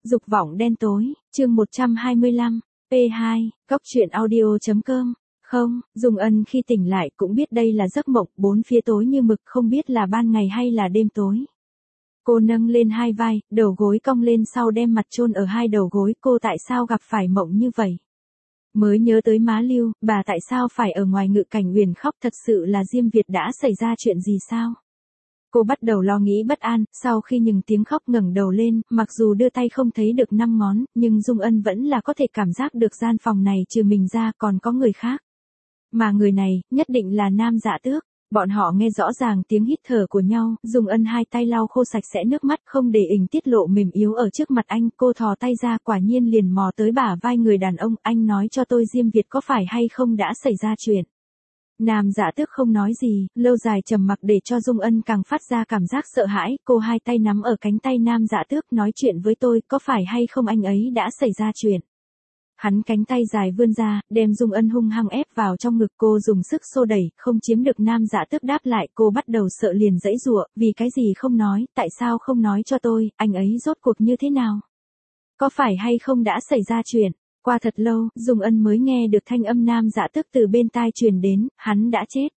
Dục vọng đen tối, chương 125, P2, Cóc truyện audio.com. Không, Dung Ân khi tỉnh lại cũng biết đây là giấc mộng, bốn phía tối như mực, không biết là ban ngày hay là đêm tối. Cô nâng lên hai vai, đầu gối cong lên sau đem mặt chôn ở hai đầu gối, cô tại sao gặp phải mộng như vậy? Mới nhớ tới má Lưu, bà tại sao phải ở ngoài Ngự Cảnh Uyển khóc, thật sự là Diêm Việt đã xảy ra chuyện gì sao? Cô bắt đầu lo nghĩ bất an, sau khi ngừng tiếng khóc ngẩng đầu lên, mặc dù đưa tay không thấy được 5 ngón, nhưng Dung Ân vẫn là có thể cảm giác được gian phòng này trừ mình ra còn có người khác. Mà người này, nhất định là Nam Dạ Tước. Bọn họ nghe rõ ràng tiếng hít thở của nhau, Dung Ân hai tay lau khô sạch sẽ nước mắt, không để ình tiết lộ mềm yếu ở trước mặt anh, cô thò tay ra, quả nhiên liền mò tới bả vai người đàn ông, anh nói cho tôi Diêm Việt có phải hay không đã xảy ra chuyện. Nam Dạ Tước không nói gì, lâu dài trầm mặc để cho Dung Ân càng phát ra cảm giác sợ hãi, cô hai tay nắm ở cánh tay Nam Dạ Tước, nói chuyện với tôi, có phải hay không anh ấy đã xảy ra chuyện. Hắn cánh tay dài vươn ra, đem Dung Ân hung hăng ép vào trong ngực, cô dùng sức xô đẩy, không chiếm được Nam Dạ Tước đáp lại, cô bắt đầu sợ liền giãy giụa, vì cái gì không nói, tại sao không nói cho tôi, anh ấy rốt cuộc như thế nào? Có phải hay không đã xảy ra chuyện? Qua thật lâu, Dung Ân mới nghe được thanh âm Nam Dạ Tước từ bên tai truyền đến, hắn đã chết.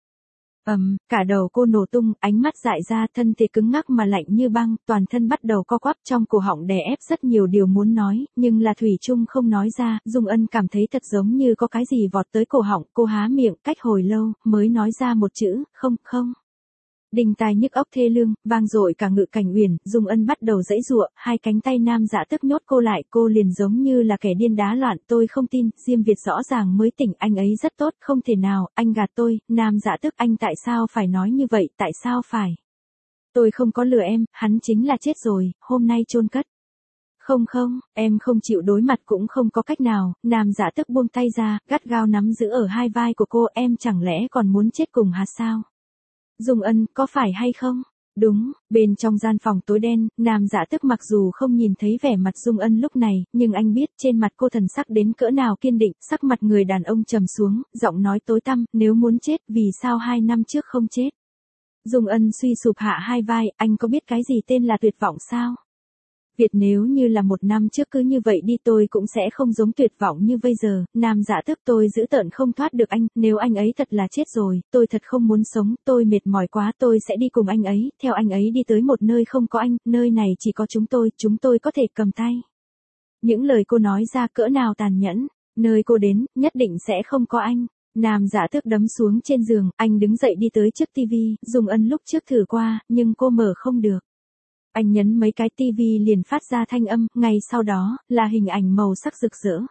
Cả đầu cô nổ tung, ánh mắt dại ra, thân thể cứng ngắc mà lạnh như băng, toàn thân bắt đầu co quắp, trong cổ họng đè ép rất nhiều điều muốn nói, nhưng là thủy chung không nói ra, Dung Ân cảm thấy thật giống như có cái gì vọt tới cổ họng, cô há miệng, cách hồi lâu, mới nói ra một chữ, không. Đinh tai nhức óc thê lương, vang dội cả Ngự Cảnh Uyển, Dung Ân bắt đầu giãy giụa, hai cánh tay Nam Dạ Tước nhốt cô lại, cô liền giống như là kẻ điên đá loạn, tôi không tin, Diêm Việt rõ ràng mới tỉnh, anh ấy rất tốt, không thể nào, anh gạt tôi, Nam Dạ Tước, anh tại sao phải nói như vậy, tại sao phải? Tôi không có lừa em, hắn chính là chết rồi, hôm nay chôn cất. Không, em không chịu đối mặt cũng không có cách nào, Nam Dạ Tước buông tay ra, gắt gao nắm giữ ở hai vai của cô, em chẳng lẽ còn muốn chết cùng hả sao? Dung Ân, có phải hay không? Đúng, bên trong gian phòng tối đen, Nam Dạ Tước mặc dù không nhìn thấy vẻ mặt Dung Ân lúc này, nhưng anh biết trên mặt cô thần sắc đến cỡ nào kiên định, sắc mặt người đàn ông trầm xuống, giọng nói tối tăm, nếu muốn chết, vì sao 2 năm trước không chết? Dung Ân suy sụp hạ hai vai, anh có biết cái gì tên là tuyệt vọng sao? Việt nếu như là 1 năm trước cứ như vậy đi tôi cũng sẽ không giống tuyệt vọng như bây giờ, Nam Dạ Tước tôi giữ tợn không thoát được anh, nếu anh ấy thật là chết rồi, tôi thật không muốn sống, tôi mệt mỏi quá, tôi sẽ đi cùng anh ấy, theo anh ấy đi tới một nơi không có anh, nơi này chỉ có chúng tôi có thể cầm tay. Những lời cô nói ra cỡ nào tàn nhẫn, nơi cô đến, nhất định sẽ không có anh. Nam Dạ Tước đấm xuống trên giường, anh đứng dậy đi tới trước tivi, Dung Ân lúc trước thử qua, nhưng cô mở không được. Anh nhấn mấy cái tivi liền phát ra thanh âm, ngay sau đó, là hình ảnh màu sắc rực rỡ.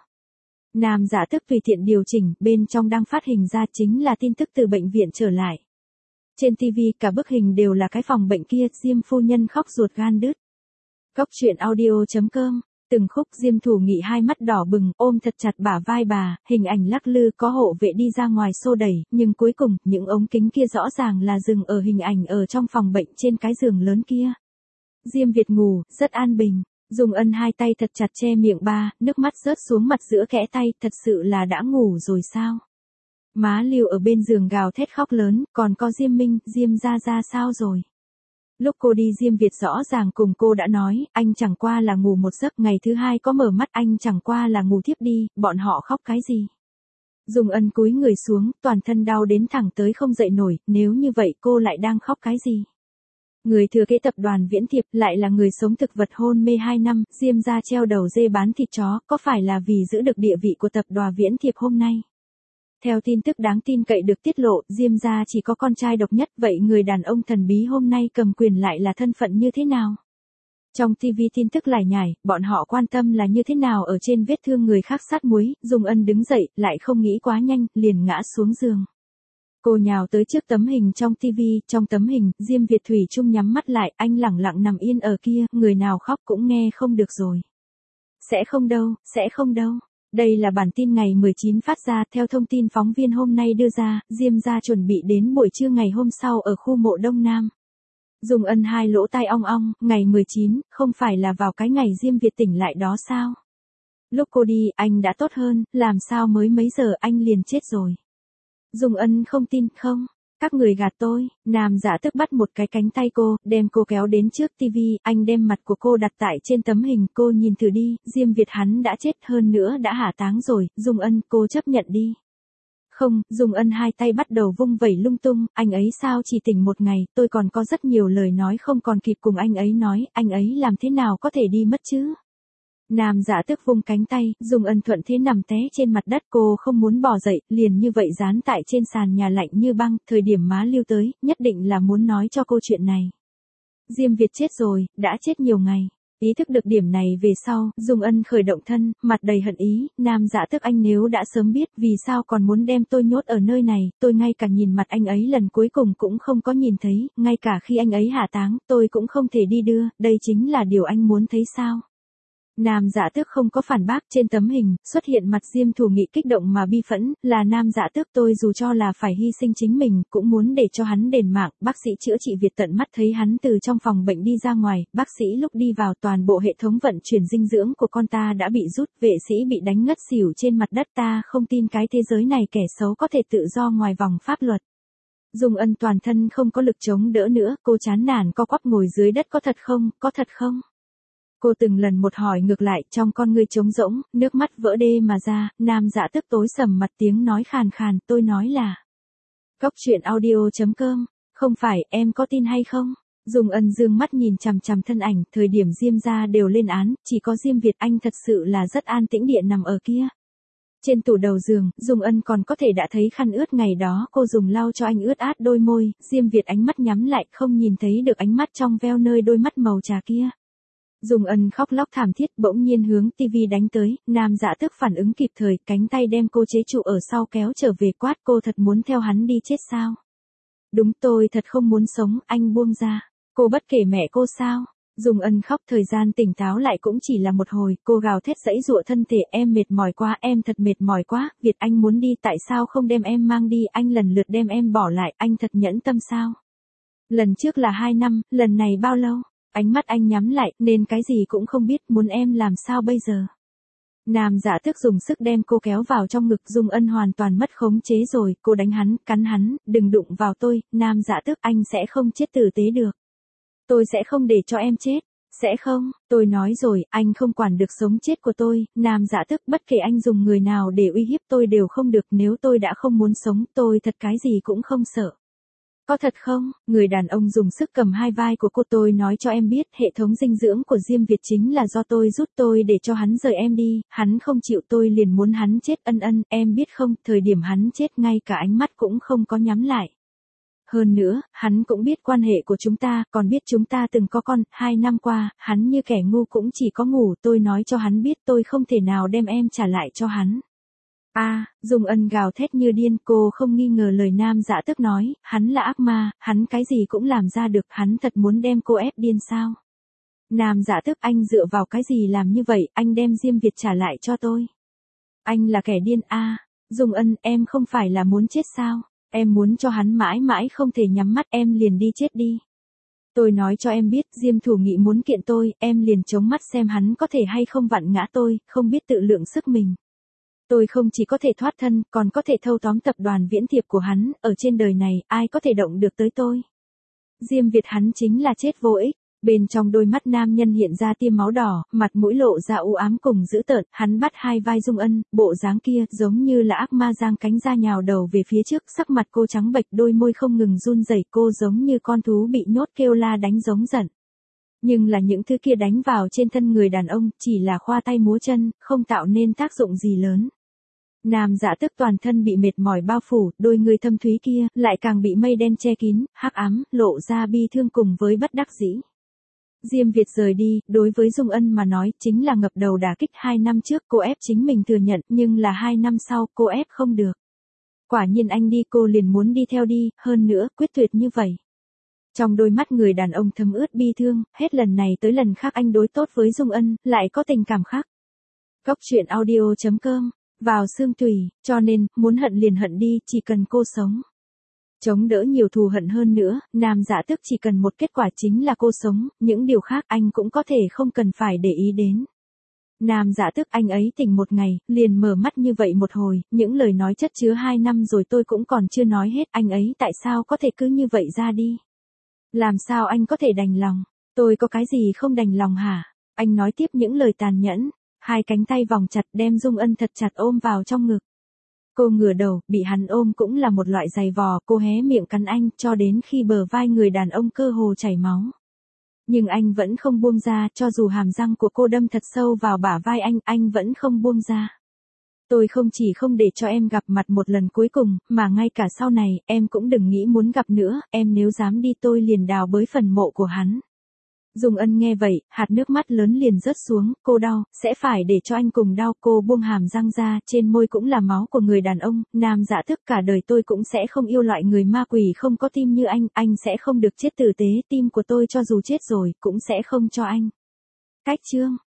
Nam Dạ Tước tùy tiện điều chỉnh, bên trong đang phát hình ra chính là tin tức từ bệnh viện trở lại. Trên tivi cả bức hình đều là cái phòng bệnh kia, Diêm phu nhân khóc ruột gan đứt. Cóc truyện audio.com, từng khúc Diêm Thủ Nghị hai mắt đỏ bừng, ôm thật chặt bả vai bà, hình ảnh lắc lư, có hộ vệ đi ra ngoài xô đẩy, nhưng cuối cùng, những ống kính kia rõ ràng là dừng ở hình ảnh ở trong phòng bệnh trên cái giường lớn kia. Diêm Việt ngủ, rất an bình, Dung Ân hai tay thật chặt che miệng ba, nước mắt rớt xuống mặt giữa kẽ tay, thật sự là đã ngủ rồi sao? Má Lưu ở bên giường gào thét khóc lớn, còn có Diêm Minh, Diêm gia gia sao rồi? Lúc cô đi Diêm Việt rõ ràng cùng cô đã nói, anh chẳng qua là ngủ một giấc, ngày thứ hai có mở mắt anh chẳng qua là ngủ thiếp đi, bọn họ khóc cái gì? Dung Ân cúi người xuống, toàn thân đau đến thẳng tới không dậy nổi, nếu như vậy cô lại đang khóc cái gì? Người thừa kế tập đoàn Viễn Thiệp lại là người sống thực vật hôn mê 2 năm, Diêm gia treo đầu dê bán thịt chó, có phải là vì giữ được địa vị của tập đoàn Viễn Thiệp hôm nay? Theo tin tức đáng tin cậy được tiết lộ, Diêm gia chỉ có con trai độc nhất, vậy người đàn ông thần bí hôm nay cầm quyền lại là thân phận như thế nào? Trong TV tin tức lải nhải, bọn họ quan tâm là như thế nào ở trên vết thương người khác sát muối, Dung Ân đứng dậy, lại không nghĩ quá nhanh, liền ngã xuống giường. Cô nhào tới trước tấm hình trong TV, trong tấm hình, Diêm Việt thủy chung nhắm mắt lại, anh lẳng lặng nằm yên ở kia, người nào khóc cũng nghe không được rồi. Sẽ không đâu. Đây là bản tin ngày 19 phát ra, theo thông tin phóng viên hôm nay đưa ra, Diêm gia chuẩn bị đến buổi trưa ngày hôm sau ở khu mộ Đông Nam. Dung Ân hai lỗ tai ong ong, ngày 19, không phải là vào cái ngày Diêm Việt tỉnh lại đó sao? Lúc cô đi, anh đã tốt hơn, làm sao mới mấy giờ anh liền chết rồi? Dung Ân không tin, không. Các người gạt tôi, nam dạ tức bắt một cái cánh tay cô, đem cô kéo đến trước tivi, anh đem mặt của cô đặt tại trên tấm hình, cô nhìn thử đi, Diêm Việt hắn đã chết hơn nữa đã hả táng rồi, Dung Ân cô chấp nhận đi. Không, Dung Ân hai tay bắt đầu vung vẩy lung tung, anh ấy sao chỉ tỉnh một ngày, tôi còn có rất nhiều lời nói không còn kịp cùng anh ấy nói, anh ấy làm thế nào có thể đi mất chứ? Nam dạ tức vung cánh tay, Dung Ân thuận thế nằm té trên mặt đất, cô không muốn bò dậy, liền như vậy dán tại trên sàn nhà lạnh như băng, thời điểm má Lưu tới, nhất định là muốn nói cho cô chuyện này. Diêm Việt chết rồi, đã chết nhiều ngày. Ý thức được điểm này về sau, Dung Ân khởi động thân, mặt đầy hận ý, nam dạ tức anh nếu đã sớm biết vì sao còn muốn đem tôi nhốt ở nơi này, tôi ngay cả nhìn mặt anh ấy lần cuối cùng cũng không có nhìn thấy, ngay cả khi anh ấy hạ táng, tôi cũng không thể đi đưa, đây chính là điều anh muốn thấy sao. Nam dạ tước không có phản bác, trên tấm hình, xuất hiện mặt Diêm Thủ Nghị kích động mà bi phẫn, là nam dạ tước tôi dù cho là phải hy sinh chính mình, cũng muốn để cho hắn đền mạng, bác sĩ chữa trị Việt tận mắt thấy hắn từ trong phòng bệnh đi ra ngoài, bác sĩ lúc đi vào toàn bộ hệ thống vận chuyển dinh dưỡng của con ta đã bị rút, vệ sĩ bị đánh ngất xỉu trên mặt đất, ta không tin cái thế giới này kẻ xấu có thể tự do ngoài vòng pháp luật. Dung Ân toàn thân không có lực chống đỡ nữa, cô chán nản co quắp ngồi dưới đất, có thật không, có thật không? Cô từng lần một hỏi ngược lại, trong con ngươi trống rỗng, nước mắt vỡ đê mà ra, nam dạ tức tối sầm mặt tiếng nói khàn khàn, tôi nói là. Cóc truyện audio.com, không phải, em có tin hay không? Dung Ân dương mắt nhìn chằm chằm thân ảnh, thời điểm Diêm gia đều lên án, chỉ có Diêm Việt anh thật sự là rất an tĩnh địa nằm ở kia. Trên tủ đầu giường, Dung Ân còn có thể đã thấy khăn ướt ngày đó cô dùng lau cho anh ướt át đôi môi, Diêm Việt ánh mắt nhắm lại không nhìn thấy được ánh mắt trong veo nơi đôi mắt màu trà kia. Dung Ân khóc lóc thảm thiết bỗng nhiên hướng tivi đánh tới, nam dạ tức phản ứng kịp thời, cánh tay đem cô chế trụ ở sau kéo trở về quát, cô thật muốn theo hắn đi chết sao? Đúng, tôi thật không muốn sống, anh buông ra. Cô bất kể mẹ cô sao? Dung Ân khóc, thời gian tỉnh táo lại cũng chỉ là một hồi, cô gào thét giãy giụa thân thể, em mệt mỏi quá, em thật mệt mỏi quá, Việt anh muốn đi, tại sao không đem em mang đi, anh lần lượt đem em bỏ lại, anh thật nhẫn tâm sao? Lần trước là 2 năm, lần này bao lâu? Ánh mắt anh nhắm lại, nên cái gì cũng không biết, muốn em làm sao bây giờ? Nam dạ tức dùng sức đem cô kéo vào trong ngực, Dung Ân hoàn toàn mất khống chế rồi, cô đánh hắn, cắn hắn, đừng đụng vào tôi, nam dạ tức anh sẽ không chết tử tế được. Tôi sẽ không để cho em chết, sẽ không, tôi nói rồi, anh không quản được sống chết của tôi, nam dạ tức bất kể anh dùng người nào để uy hiếp tôi đều không được, nếu tôi đã không muốn sống, tôi thật cái gì cũng không sợ. Có thật không? Người đàn ông dùng sức cầm hai vai của cô, tôi nói cho em biết, hệ thống dinh dưỡng của Diêm Việt chính là do tôi rút, tôi để cho hắn rời em đi, hắn không chịu, tôi liền muốn hắn chết, ân ân, em biết không, thời điểm hắn chết ngay cả ánh mắt cũng không có nhắm lại. Hơn nữa, hắn cũng biết quan hệ của chúng ta, còn biết chúng ta từng có con, 2 năm qua, hắn như kẻ ngu cũng chỉ có ngủ, tôi nói cho hắn biết tôi không thể nào đem em trả lại cho hắn. Dung Ân gào thét như điên, cô không nghi ngờ lời nam dạ tức nói, hắn là ác ma, hắn cái gì cũng làm ra được, hắn thật muốn đem cô ép điên sao? Nam dạ tức anh dựa vào cái gì làm như vậy, anh đem Diêm Việt trả lại cho tôi. Anh là kẻ điên Dung Ân, em không phải là muốn chết sao? Em muốn cho hắn mãi mãi không thể nhắm mắt, em liền đi chết đi. Tôi nói cho em biết, Diêm Thủ Nghị muốn kiện tôi, em liền chống mắt xem hắn có thể hay không vặn ngã tôi, không biết tự lượng sức mình. Tôi không chỉ có thể thoát thân, còn có thể thâu tóm tập đoàn Viễn Thiệp của hắn, ở trên đời này, ai có thể động được tới tôi. Diêm Việt hắn chính là chết vô ích. Bên trong đôi mắt nam nhân hiện ra tia máu đỏ, mặt mũi lộ ra u ám cùng dữ tợn, hắn bắt hai vai Dung Ân, bộ dáng kia giống như là ác ma giang cánh ra nhào đầu về phía trước, sắc mặt cô trắng bệch, đôi môi không ngừng run rẩy, cô giống như con thú bị nhốt kêu la đánh giống giận. Nhưng là những thứ kia đánh vào trên thân người đàn ông, chỉ là khoa tay múa chân, không tạo nên tác dụng gì lớn. Nam dạ tức toàn thân bị mệt mỏi bao phủ, đôi người thâm thúy kia, lại càng bị mây đen che kín, hắc ám, lộ ra bi thương cùng với bất đắc dĩ. Diêm Việt rời đi, đối với Dung Ân mà nói, chính là ngập đầu đả kích. 2 năm trước cô ép chính mình thừa nhận, nhưng là 2 năm sau, cô ép không được. Quả nhiên anh đi, cô liền muốn đi theo đi, hơn nữa, quyết tuyệt như vậy. Trong đôi mắt người đàn ông thấm ướt bi thương, hết lần này tới lần khác anh đối tốt với Dung Ân, lại có tình cảm khác. Cóc truyện audio.com, vào xương tủy, cho nên, muốn hận liền hận đi, chỉ cần cô sống. Chống đỡ nhiều thù hận hơn nữa, nam dạ tức chỉ cần một kết quả chính là cô sống, những điều khác anh cũng có thể không cần phải để ý đến. Nam Dạ tức anh ấy tỉnh một ngày, liền mở mắt như vậy một hồi, những lời nói chất chứa 2 năm rồi tôi cũng còn chưa nói hết, anh ấy tại sao có thể cứ như vậy ra đi? Làm sao anh có thể đành lòng? Tôi có cái gì không đành lòng hả? Anh nói tiếp những lời tàn nhẫn, hai cánh tay vòng chặt đem Dung Ân thật chặt ôm vào trong ngực. Cô ngửa đầu, bị hắn ôm cũng là một loại giày vò, cô hé miệng cắn anh cho đến khi bờ vai người đàn ông cơ hồ chảy máu. Nhưng anh vẫn không buông ra, cho dù hàm răng của cô đâm thật sâu vào bả vai anh vẫn không buông ra. Tôi không chỉ không để cho em gặp mặt một lần cuối cùng, mà ngay cả sau này, em cũng đừng nghĩ muốn gặp nữa, em nếu dám đi tôi liền đào bới phần mộ của hắn. Dung Ân nghe vậy, hạt nước mắt lớn liền rớt xuống, cô đau, sẽ phải để cho anh cùng đau, cô buông hàm răng ra, trên môi cũng là máu của người đàn ông, Nam Dạ tức cả đời tôi cũng sẽ không yêu loại người ma quỷ không có tim như anh sẽ không được chết tử tế, tim của tôi cho dù chết rồi, cũng sẽ không cho anh. Cách chương